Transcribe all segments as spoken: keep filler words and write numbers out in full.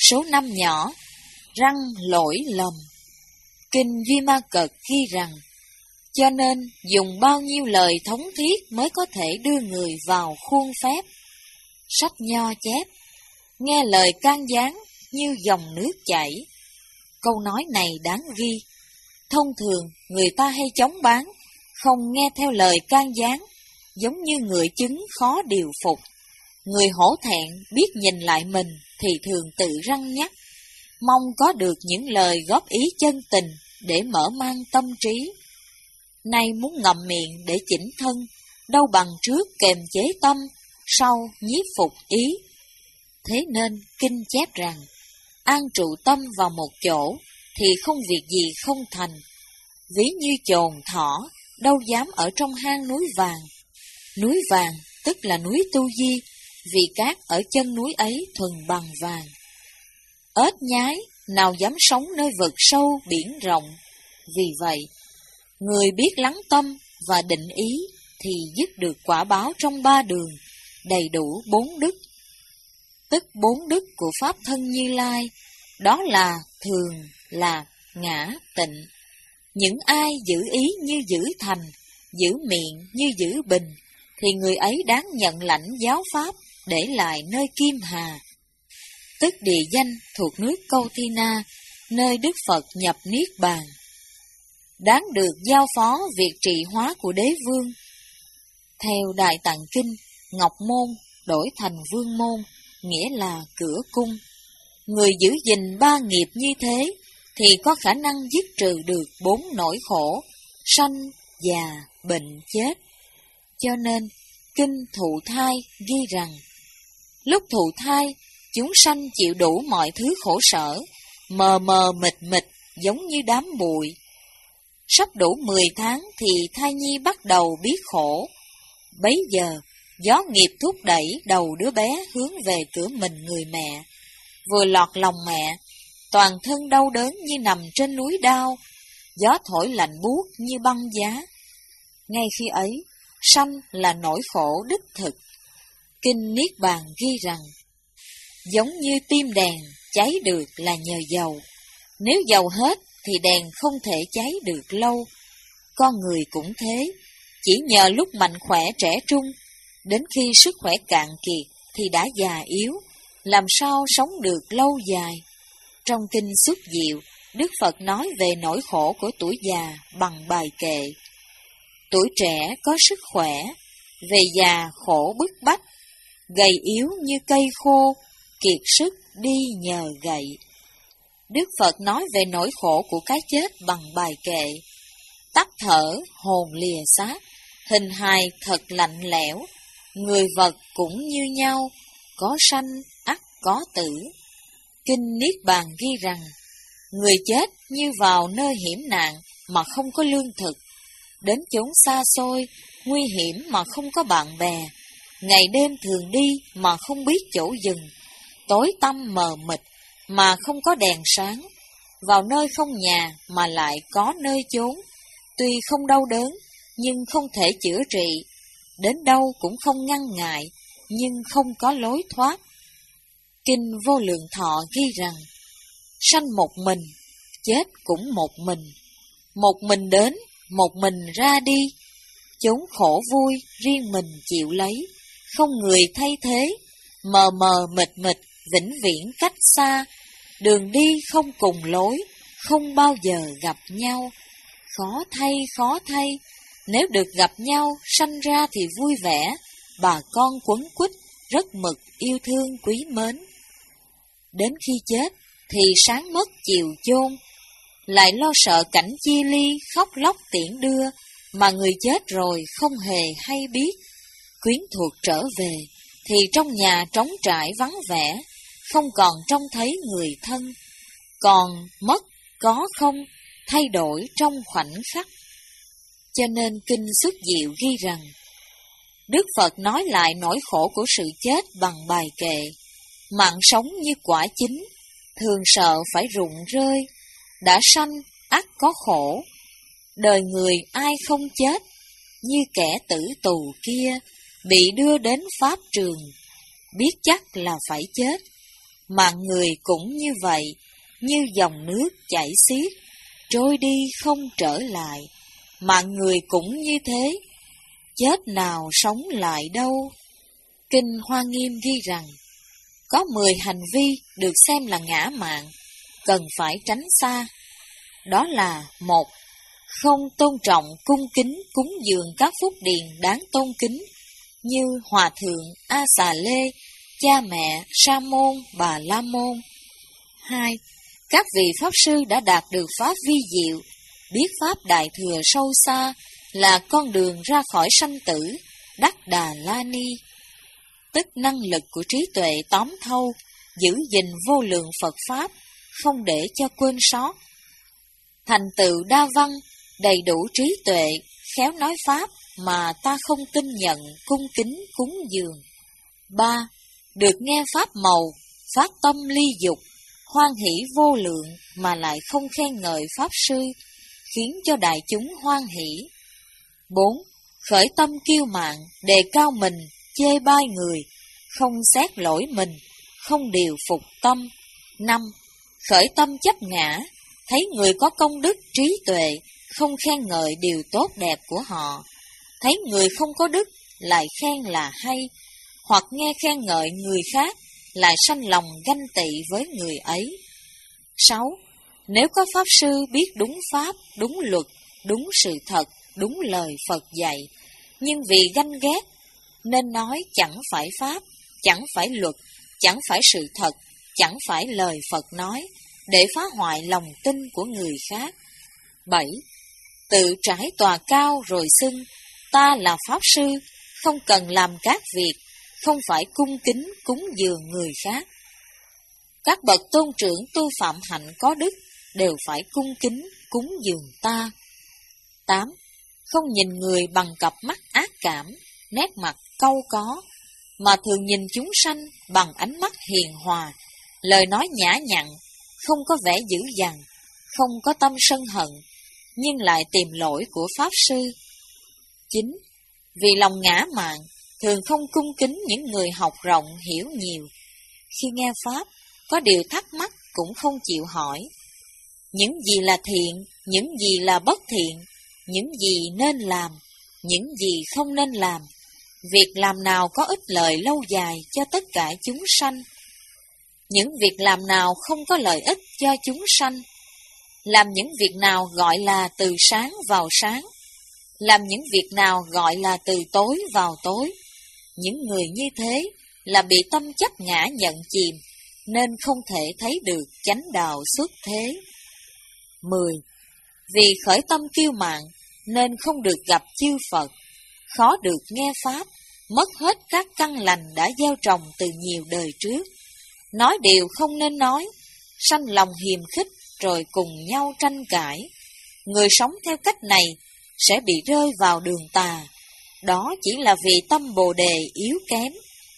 số năm nhỏ, răng lỗi lầm. Kinh Duy Ma Cật ghi rằng, cho nên dùng bao nhiêu lời thống thiết mới có thể đưa người vào khuôn phép. Sách Nho chép, nghe lời can gián như dòng nước chảy. Câu nói này đáng ghi. Thông thường, người ta hay chống bán, không nghe theo lời can gián, giống như người chứng khó điều phục. Người hổ thẹn biết nhìn lại mình thì thường tự răn nhắc, mong có được những lời góp ý chân tình để mở mang tâm trí. Nay muốn ngậm miệng để chỉnh thân, đâu bằng trước kềm chế tâm, sau nhiếp phục ý. Thế nên kinh chép rằng, an trụ tâm vào một chỗ thì không việc gì không thành. Ví như chồn thỏ, đâu dám ở trong hang núi vàng. Núi vàng tức là núi Tu Di, vì cát ở chân núi ấy thuần bằng vàng. Ếch nhái nào dám sống nơi vực sâu biển rộng. Vì vậy, người biết lắng tâm và định ý thì dứt được quả báo trong ba đường, đầy đủ bốn đức. Tức bốn đức của Pháp thân Như Lai, đó là thường, lạc, ngã, tịnh. Những ai giữ ý như giữ thành, giữ miệng như giữ bình, thì người ấy đáng nhận lãnh giáo Pháp để lại nơi Kim Hà. Tức địa danh thuộc nước Câu Thi Na, nơi Đức Phật nhập Niết Bàn. Đáng được giao phó việc trị hóa của đế vương. Theo Đại Tạng Kinh, Ngọc Môn đổi thành Vương Môn, nghĩa là cửa cung. Người giữ gìn ba nghiệp như thế, thì có khả năng dứt trừ được bốn nỗi khổ, sanh, già, bệnh, chết. Cho nên, Kinh Thụ Thai ghi rằng, lúc thụ thai, chúng sanh chịu đủ mọi thứ khổ sở, mờ mờ mịt mịt giống như đám bụi. Sắp đủ mười tháng thì thai nhi bắt đầu biết khổ. Bấy giờ, gió nghiệp thúc đẩy đầu đứa bé hướng về cửa mình người mẹ. Vừa lọt lòng mẹ, toàn thân đau đớn như nằm trên núi đao, gió thổi lạnh buốt như băng giá. Ngay khi ấy, sanh là nỗi khổ đích thực. Kinh Niết Bàn ghi rằng, giống như tim đèn cháy được là nhờ dầu. Nếu dầu hết thì đèn không thể cháy được lâu. Con người cũng thế, chỉ nhờ lúc mạnh khỏe trẻ trung, đến khi sức khỏe cạn kiệt thì đã già yếu, làm sao sống được lâu dài. Trong Kinh Xuất Diệu, Đức Phật nói về nỗi khổ của tuổi già bằng bài kệ. Tuổi trẻ có sức khỏe, về già khổ bức bách, gầy yếu như cây khô, kiệt sức đi nhờ gậy. Đức Phật nói về nỗi khổ của cái chết bằng bài kệ. Tắt thở, hồn lìa xác, hình hài thật lạnh lẽo, người vật cũng như nhau, có sanh ắt có tử. Kinh Niết Bàn ghi rằng, người chết như vào nơi hiểm nạn mà không có lương thực, đến chốn xa xôi, nguy hiểm mà không có bạn bè, ngày đêm thường đi mà không biết chỗ dừng, tối tăm mờ mịt mà không có đèn sáng, vào nơi không nhà mà lại có nơi chốn, tuy không đau đớn nhưng không thể chữa trị, đến đâu cũng không ngăn ngại nhưng không có lối thoát. Kinh Vô Lượng Thọ ghi rằng, sanh một mình, chết cũng một mình, một mình đến, một mình ra đi, chốn khổ vui riêng mình chịu lấy, không người thay thế, mờ mờ mịt mịt vĩnh viễn cách xa, đường đi không cùng lối, không bao giờ gặp nhau. Khó thay, khó thay, nếu được gặp nhau, sanh ra thì vui vẻ, bà con quấn quýt, rất mực yêu thương quý mến. Đến khi chết thì sáng mất chiều chôn, lại lo sợ cảnh chia ly khóc lóc tiễn đưa, mà người chết rồi không hề hay biết. Quyến thuộc trở về thì trong nhà trống trải vắng vẻ, không còn trông thấy người thân, còn mất có không thay đổi trong khoảnh khắc. Cho nên Kinh Xuất Diệu ghi rằng, Đức Phật nói lại nỗi khổ của sự chết bằng bài kệ. Mạng sống như quả chín, thường sợ phải rụng rơi, đã sanh ắt có khổ. Đời người ai không chết, như kẻ tử tù kia, bị đưa đến pháp trường, biết chắc là phải chết. Mạng người cũng như vậy, như dòng nước chảy xiết, trôi đi không trở lại. Mạng người cũng như thế, chết nào sống lại đâu. Kinh Hoa Nghiêm ghi rằng, có mười hành vi được xem là ngã mạn, cần phải tránh xa. Đó là: một. Không tôn trọng cung kính cúng dường các phúc điền đáng tôn kính, như Hòa Thượng, A Xà Lê, cha mẹ, Sa Môn, Bà La Môn. Hai. Các vị Pháp Sư đã đạt được Pháp vi diệu, biết Pháp Đại Thừa sâu xa, là con đường ra khỏi sanh tử, đắc Đà La Ni. Tức năng lực của trí tuệ tóm thâu, giữ gìn vô lượng Phật Pháp, không để cho quên sót. Thành tựu đa văn, đầy đủ trí tuệ, khéo nói Pháp mà ta không tin nhận, cung kính cúng dường. Ba. Được nghe Pháp màu, phát tâm ly dục, hoan hỷ vô lượng mà lại không khen ngợi Pháp Sư, khiến cho đại chúng hoan hỷ. Bốn. Khởi tâm kiêu mạn, đề cao mình, chê bai người, không xét lỗi mình, không điều phục tâm. Năm. Khởi tâm chấp ngã, thấy người có công đức trí tuệ, không khen ngợi điều tốt đẹp của họ, thấy người không có đức lại khen là hay, hoặc nghe khen ngợi người khác lại sanh lòng ganh tị với người ấy. Sáu. Nếu có Pháp Sư biết đúng Pháp, đúng luật, đúng sự thật, đúng lời Phật dạy, nhưng vì ganh ghét nên nói chẳng phải Pháp, chẳng phải luật, chẳng phải sự thật, chẳng phải lời Phật nói, để phá hoại lòng tin của người khác. Bảy. Tự trải tòa cao rồi xưng, ta là Pháp Sư, không cần làm các việc, không phải cung kính cúng dường người khác. Các bậc tôn trưởng tu phạm hạnh có đức đều phải cung kính cúng dường ta. Tám. Không nhìn người bằng cặp mắt ác cảm, nét mặt cau có, mà thường nhìn chúng sanh bằng ánh mắt hiền hòa, lời nói nhã nhặn, không có vẻ dữ dằn, không có tâm sân hận, nhưng lại tìm lỗi của Pháp Sư. Chín. Vì lòng ngã mạn, thường không cung kính những người học rộng hiểu nhiều. Khi nghe Pháp, có điều thắc mắc cũng không chịu hỏi. Những gì là thiện, những gì là bất thiện, những gì nên làm, những gì không nên làm, việc làm nào có ích lợi lâu dài cho tất cả chúng sanh, những việc làm nào không có lợi ích cho chúng sanh, làm những việc nào gọi là từ sáng vào sáng, làm những việc nào gọi là từ tối vào tối. Những người như thế là bị tâm chấp ngã nhận chìm, nên không thể thấy được chánh đạo xuất thế. Mười. Vì khởi tâm kiêu mạn, nên không được gặp chư Phật, khó được nghe Pháp, mất hết các căn lành đã gieo trồng từ nhiều đời trước. Nói điều không nên nói, sanh lòng hiềm khích rồi cùng nhau tranh cãi. Người sống theo cách này sẽ bị rơi vào đường tà, đó chỉ là vì tâm Bồ Đề yếu kém.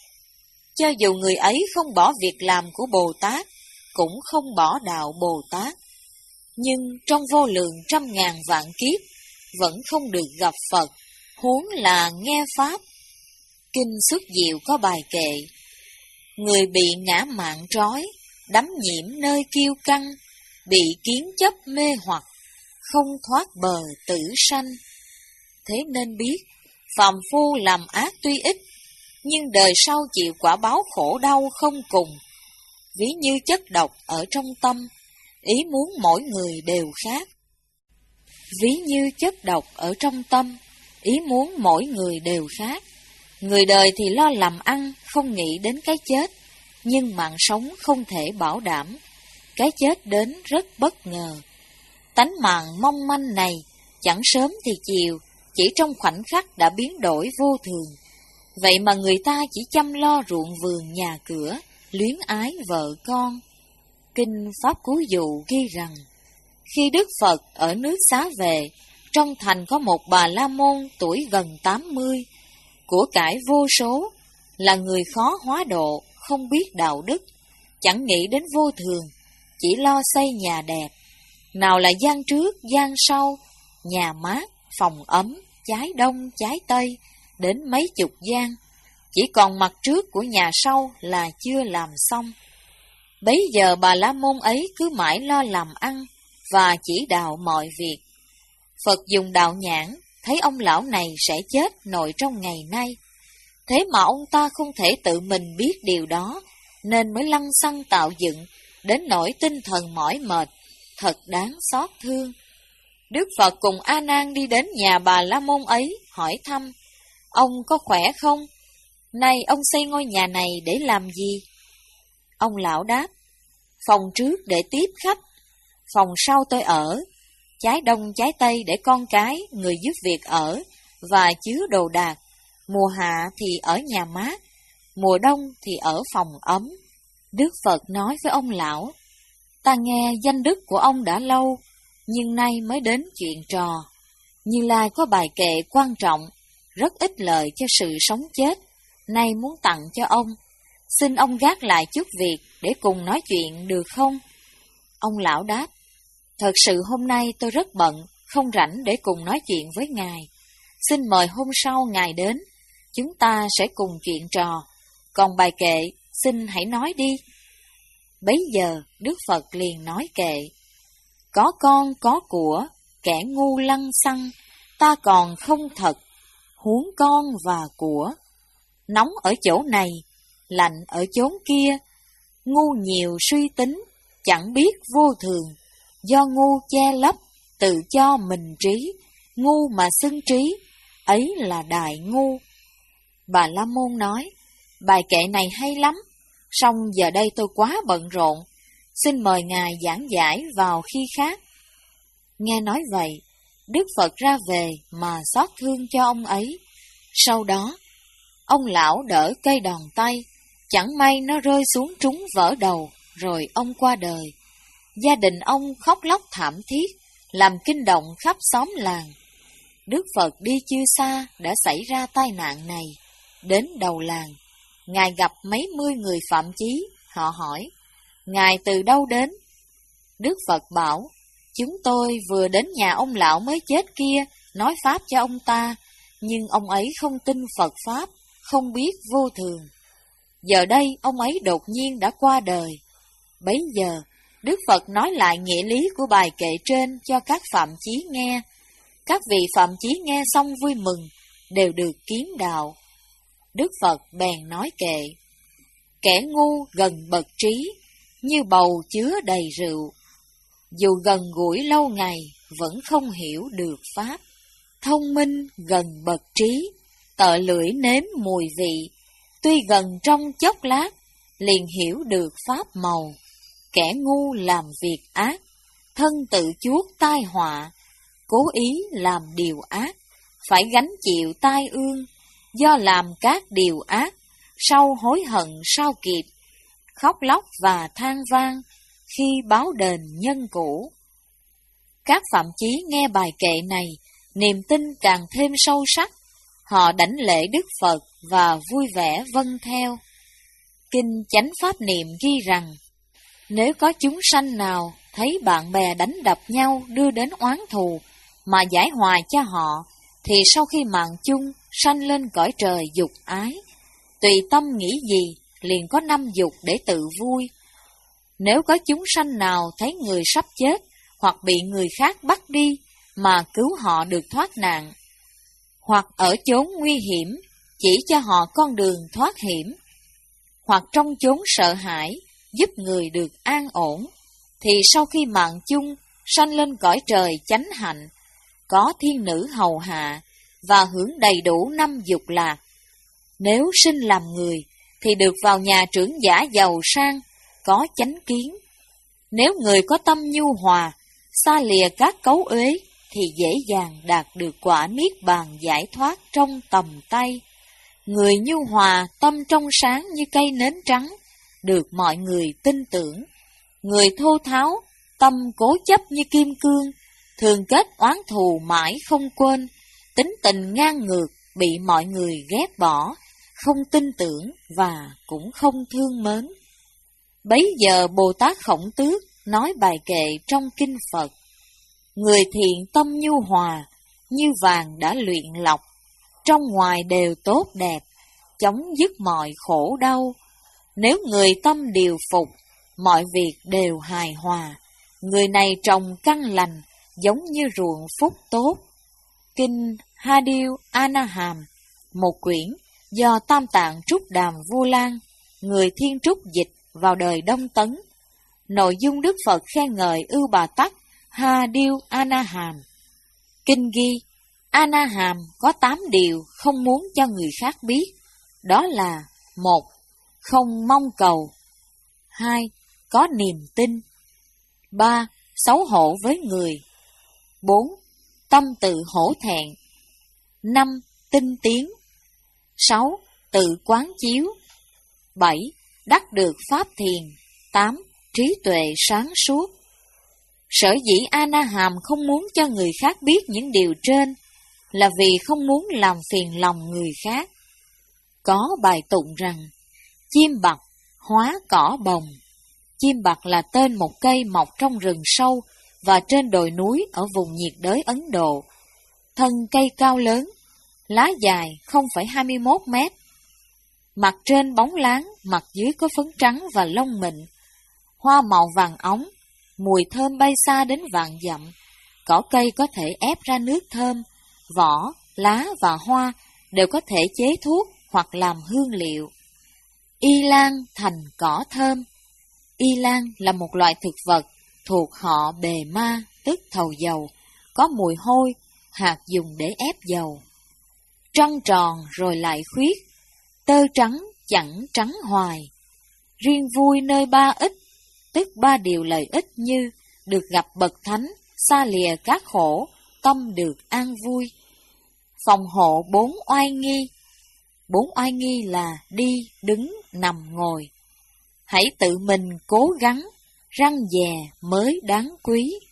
Cho dù người ấy không bỏ việc làm của Bồ Tát, cũng không bỏ đạo Bồ Tát, nhưng trong vô lượng trăm ngàn vạn kiếp vẫn không được gặp Phật, huống là nghe Pháp. Kinh Xuất Diệu có bài kệ: người bị ngã mạn trói, đắm nhiễm nơi kiêu căng, bị kiến chấp mê hoặc, không thoát bờ tử sanh. Thế nên biết, phàm phu làm ác tuy ít, nhưng đời sau chịu quả báo khổ đau không cùng. Ví như chất độc ở trong tâm, ý muốn mỗi người đều khác. Ví như chất độc ở trong tâm, ý muốn mỗi người đều khác. Người đời thì lo làm ăn, không nghĩ đến cái chết, nhưng mạng sống không thể bảo đảm. Cái chết đến rất bất ngờ. Tánh mạng mong manh này, chẳng sớm thì chiều, chỉ trong khoảnh khắc đã biến đổi vô thường. Vậy mà người ta chỉ chăm lo ruộng vườn nhà cửa, luyến ái vợ con. Kinh Pháp Cú Dụ ghi rằng, khi Đức Phật ở nước Xá Vệ, trong thành có một bà La Môn tuổi gần tám mươi, của cải vô số, là người khó hóa độ, không biết đạo đức, chẳng nghĩ đến vô thường, chỉ lo xây nhà đẹp. Nào là gian trước, gian sau, nhà mát, phòng ấm, trái đông, trái tây, đến mấy chục gian, chỉ còn mặt trước của nhà sau là chưa làm xong. Bấy giờ Bà La Môn ấy cứ mãi lo làm ăn và chỉ đạo mọi việc. Phật dùng đạo nhãn, thấy ông lão này sẽ chết nội trong ngày nay. Thế mà ông ta không thể tự mình biết điều đó, nên mới lăng xăng tạo dựng, đến nỗi tinh thần mỏi mệt, thật đáng xót thương. Đức Phật cùng A Nan đi đến nhà Bà La Môn ấy, hỏi thăm, ông có khỏe không? Nay ông xây ngôi nhà này để làm gì? Ông lão đáp, phòng trước để tiếp khách, phòng sau tôi ở, trái đông trái tây để con cái, người giúp việc ở, và chứa đồ đạc. Mùa hạ thì ở nhà mát, mùa đông thì ở phòng ấm. Đức Phật nói với ông lão, ta nghe danh đức của ông đã lâu, nhưng nay mới đến chuyện trò. Như Lai có bài kệ quan trọng, rất ích lợi cho sự sống chết, nay muốn tặng cho ông. Xin ông gác lại chút việc để cùng nói chuyện được không? Ông lão đáp, thật sự hôm nay tôi rất bận, không rảnh để cùng nói chuyện với ngài. Xin mời hôm sau ngài đến, chúng ta sẽ cùng chuyện trò. Còn bài kệ, xin hãy nói đi. Bấy giờ Đức Phật liền nói kệ, có con có của, kẻ ngu lăng xăng, ta còn không thật, huống con và của. Nóng ở chỗ này, lạnh ở chốn kia, ngu nhiều suy tính, chẳng biết vô thường, do ngu che lấp, tự cho mình trí, ngu mà xưng trí, ấy là đại ngu. Bà La Môn nói, bài kệ này hay lắm, song giờ đây tôi quá bận rộn, xin mời ngài giảng giải vào khi khác. Nghe nói vậy, Đức Phật ra về mà xót thương cho ông ấy. Sau đó, ông lão đỡ cây đòn tay, chẳng may nó rơi xuống trúng vỡ đầu, rồi ông qua đời. Gia đình ông khóc lóc thảm thiết, làm kinh động khắp xóm làng. Đức Phật đi chưa xa đã xảy ra tai nạn này. Đến đầu làng, ngài gặp mấy mươi người phạm chí, họ hỏi, ngài từ đâu đến? Đức Phật bảo, chúng tôi vừa đến nhà ông lão mới chết kia, nói pháp cho ông ta, nhưng ông ấy không tin Phật Pháp, không biết vô thường. Giờ đây ông ấy đột nhiên đã qua đời. Bấy giờ, Đức Phật nói lại nghĩa lý của bài kệ trên cho các phạm chí nghe. Các vị phạm chí nghe xong vui mừng, đều được kiến đạo. Đức Phật bèn nói kệ, kẻ ngu gần bậc trí, như bầu chứa đầy rượu. Dù gần gũi lâu ngày, vẫn không hiểu được Pháp. Thông minh gần bậc trí, tợ lưỡi nếm mùi vị. Tuy gần trong chốc lát, liền hiểu được Pháp màu. Kẻ ngu làm việc ác, thân tự chuốc tai họa. Cố ý làm điều ác, phải gánh chịu tai ương. Do làm các điều ác, sau hối hận sao kịp. Khóc lóc và than vang, khi báo đền nhân cũ. Các phạm chí nghe bài kệ này, niềm tin càng thêm sâu sắc. Họ đảnh lễ Đức Phật và vui vẻ vâng theo. Kinh Chánh Pháp Niệm ghi rằng, nếu có chúng sanh nào thấy bạn bè đánh đập nhau đưa đến oán thù, mà giải hòa cho họ, thì sau khi mạng chung, sanh lên cõi trời dục ái. Tùy tâm nghĩ gì, liền có năm dục để tự vui. Nếu có chúng sanh nào thấy người sắp chết, hoặc bị người khác bắt đi, mà cứu họ được thoát nạn, hoặc ở chốn nguy hiểm, chỉ cho họ con đường thoát hiểm, hoặc trong chốn sợ hãi, giúp người được an ổn, thì sau khi mạng chung, sanh lên cõi trời chánh hạnh, có thiên nữ hầu hạ, và hưởng đầy đủ năm dục lạc. Nếu sinh làm người, thì được vào nhà trưởng giả giàu sang, có chánh kiến. Nếu người có tâm nhu hòa, xa lìa các cấu uế, thì dễ dàng đạt được quả niết bàn giải thoát trong tầm tay. Người nhu hòa, tâm trong sáng như cây nến trắng, được mọi người tin tưởng. Người thô tháo, tâm cố chấp như kim cương, thường kết oán thù mãi không quên, tính tình ngang ngược, bị mọi người ghét bỏ, không tin tưởng và cũng không thương mến. Bấy giờ Bồ Tát Khổng Tước nói bài kệ trong kinh Phật, người thiện tâm nhu hòa, như vàng đã luyện lọc, trong ngoài đều tốt đẹp, chấm dứt mọi khổ đau. Nếu người tâm điều phục, mọi việc đều hài hòa. Người này trồng căn lành, giống như ruộng phúc tốt. Kinh Hadil Anaham, một quyển do Tam Tạng Trúc Đàm Vu Lan, người Thiên Trúc dịch vào đời Đông Tấn. Nội dung Đức Phật khen ngợi Ưu Bà Tắc Hadil Anaham. Kinh ghi, Anaham có tám điều không muốn cho người khác biết. Đó là: một. Không mong cầu. Hai. Có niềm tin. Ba. Xấu hổ với người. Bốn. Tâm tự hổ thẹn. Năm. Tinh tiến. Sáu. Tự quán chiếu. Bảy. Đắc được pháp thiền. Tám. Trí tuệ sáng suốt. Sở dĩ Anaham không muốn cho người khác biết những điều trên là vì không muốn làm phiền lòng người khác. Có bài tụng rằng: chim bặt hóa cỏ bồng. Chim bặt là tên một cây mọc trong rừng sâu và trên đồi núi ở vùng nhiệt đới Ấn Độ. Thân cây cao lớn, lá dài không phẩy hai mươi mốt mét. Mặt trên bóng láng, mặt dưới có phấn trắng và lông mịn. Hoa màu vàng óng, mùi thơm bay xa đến vạn dặm. Cỏ cây có thể ép ra nước thơm, vỏ, lá và hoa đều có thể chế thuốc hoặc làm hương liệu. Y lan thành cỏ thơm. Y lan là một loại thực vật thuộc họ bề ma, tức thầu dầu, có mùi hôi, hạt dùng để ép dầu. Trăng tròn rồi lại khuyết, tơ trắng chẳng trắng hoài. Riêng vui nơi ba ích, tức ba điều lợi ích như được gặp bậc thánh, xa lìa các khổ, tâm được an vui. Phòng hộ bốn oai nghi. Bốn oai nghi là đi, đứng, nằm, ngồi. Hãy tự mình cố gắng, răn dè mới đáng quý.